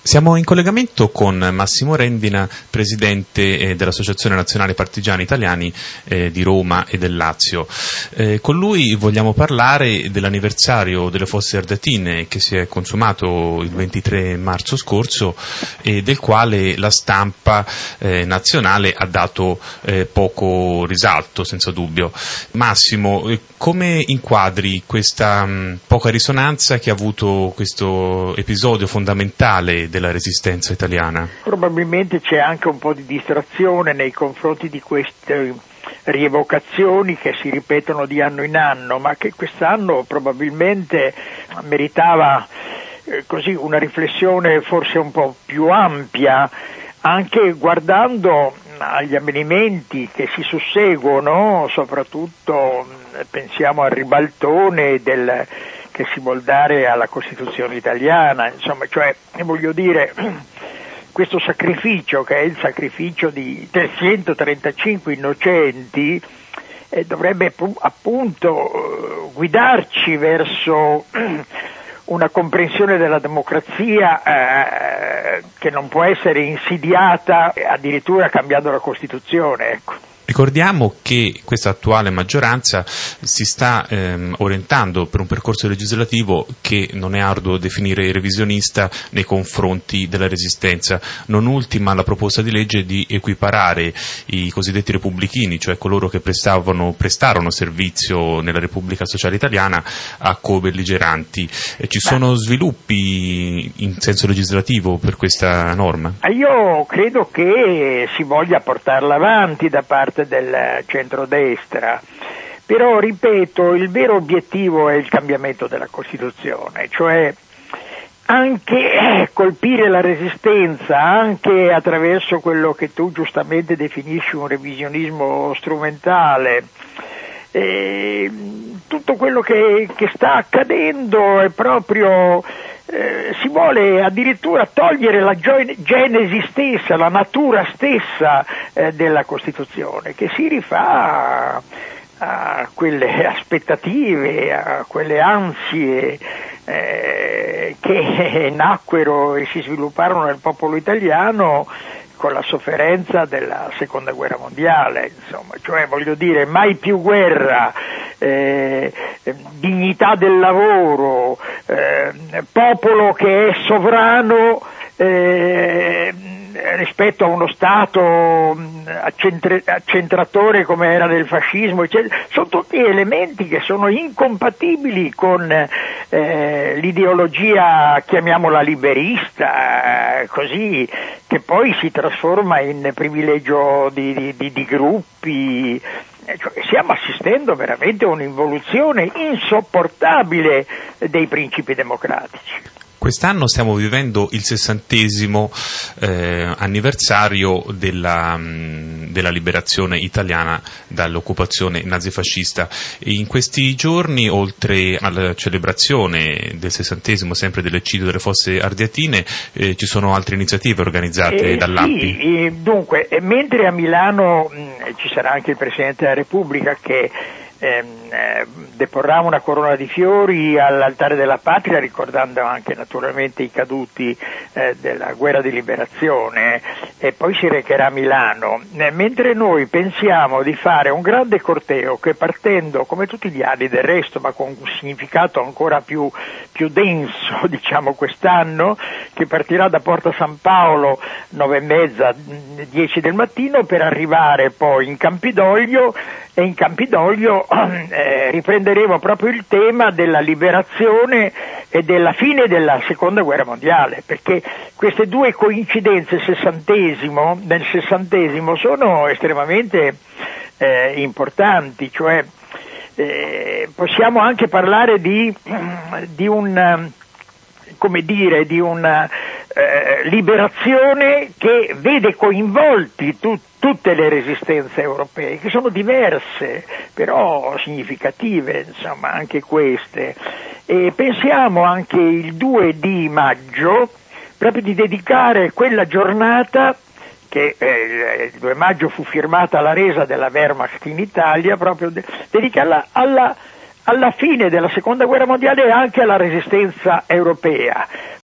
Siamo in collegamento con Massimo Rendina, presidente dell'Associazione Nazionale Partigiani Italiani di Roma e del Lazio. Con lui vogliamo parlare dell'anniversario delle Fosse Ardeatine che si è consumato il 23 marzo scorso e del quale la stampa nazionale ha dato poco risalto, senza dubbio. Massimo, come inquadri questa poca risonanza che ha avuto questo episodio fondamentale della resistenza italiana? Probabilmente c'è anche un po' di distrazione nei confronti di queste rievocazioni che si ripetono di anno in anno, ma che quest'anno probabilmente meritava così una riflessione forse un po' più ampia, anche guardando agli avvenimenti che si susseguono, soprattutto pensiamo al ribaltone che si vuol dare alla Costituzione italiana, insomma, cioè voglio dire, questo sacrificio che è il sacrificio di 335 innocenti dovrebbe appunto guidarci verso una comprensione della democrazia che non può essere insidiata addirittura cambiando la Costituzione, ecco. Ricordiamo che questa attuale maggioranza si sta orientando per un percorso legislativo che non è arduo definire revisionista nei confronti della resistenza, non ultima la proposta di legge di equiparare i cosiddetti repubblichini, cioè coloro che prestarono servizio nella Repubblica Sociale Italiana, a co-belligeranti. Ci sono sviluppi in senso legislativo per questa norma? Io credo che si voglia portarla avanti da parte del centrodestra, però ripeto, il vero obiettivo è il cambiamento della Costituzione, cioè anche colpire la resistenza anche attraverso quello che tu giustamente definisci un revisionismo strumentale. Tutto quello che sta accadendo è proprio si vuole addirittura togliere la genesi stessa, la natura stessa della Costituzione, che si rifà a quelle aspettative, a quelle ansie che nacquero e si svilupparono nel popolo italiano con la sofferenza della Seconda Guerra Mondiale, insomma, cioè voglio dire, mai più guerra, dignità del lavoro, popolo che è sovrano rispetto a uno Stato accentratore come era del fascismo, eccetera. Sono tutti elementi che sono incompatibili con l'ideologia, chiamiamola liberista, così, che poi si trasforma in privilegio di gruppi. Cioè, stiamo assistendo veramente a un'involuzione insopportabile dei principi democratici. Quest'anno stiamo vivendo il 60° anniversario della liberazione italiana dall'occupazione nazifascista. In questi giorni, oltre alla celebrazione del 60° sempre dell'eccidio delle Fosse Ardeatine, ci sono altre iniziative organizzate dall'ANPI? Sì, dunque, mentre a Milano ci sarà anche il Presidente della Repubblica che deporrà una corona di fiori all'altare della patria, ricordando anche naturalmente i caduti della guerra di liberazione, e poi si recherà a Milano, mentre noi pensiamo di fare un grande corteo che, partendo come tutti gli anni del resto, ma con un significato ancora più denso, diciamo quest'anno, che partirà da Porta San Paolo 9:30, 10 del mattino, per arrivare poi in Campidoglio, e in Campidoglio riprenderemo proprio il tema della liberazione e della fine della Seconda Guerra Mondiale, perché queste due coincidenze nel 60° sono estremamente importanti, cioè possiamo anche parlare di una liberazione che vede coinvolti tutte le resistenze europee, che sono diverse, però significative, insomma, anche queste. E pensiamo anche il 2 di maggio, proprio di dedicare quella giornata, che il 2 maggio fu firmata la resa della Wehrmacht in Italia, proprio dedicarla alla fine della Seconda Guerra Mondiale e anche alla resistenza europea.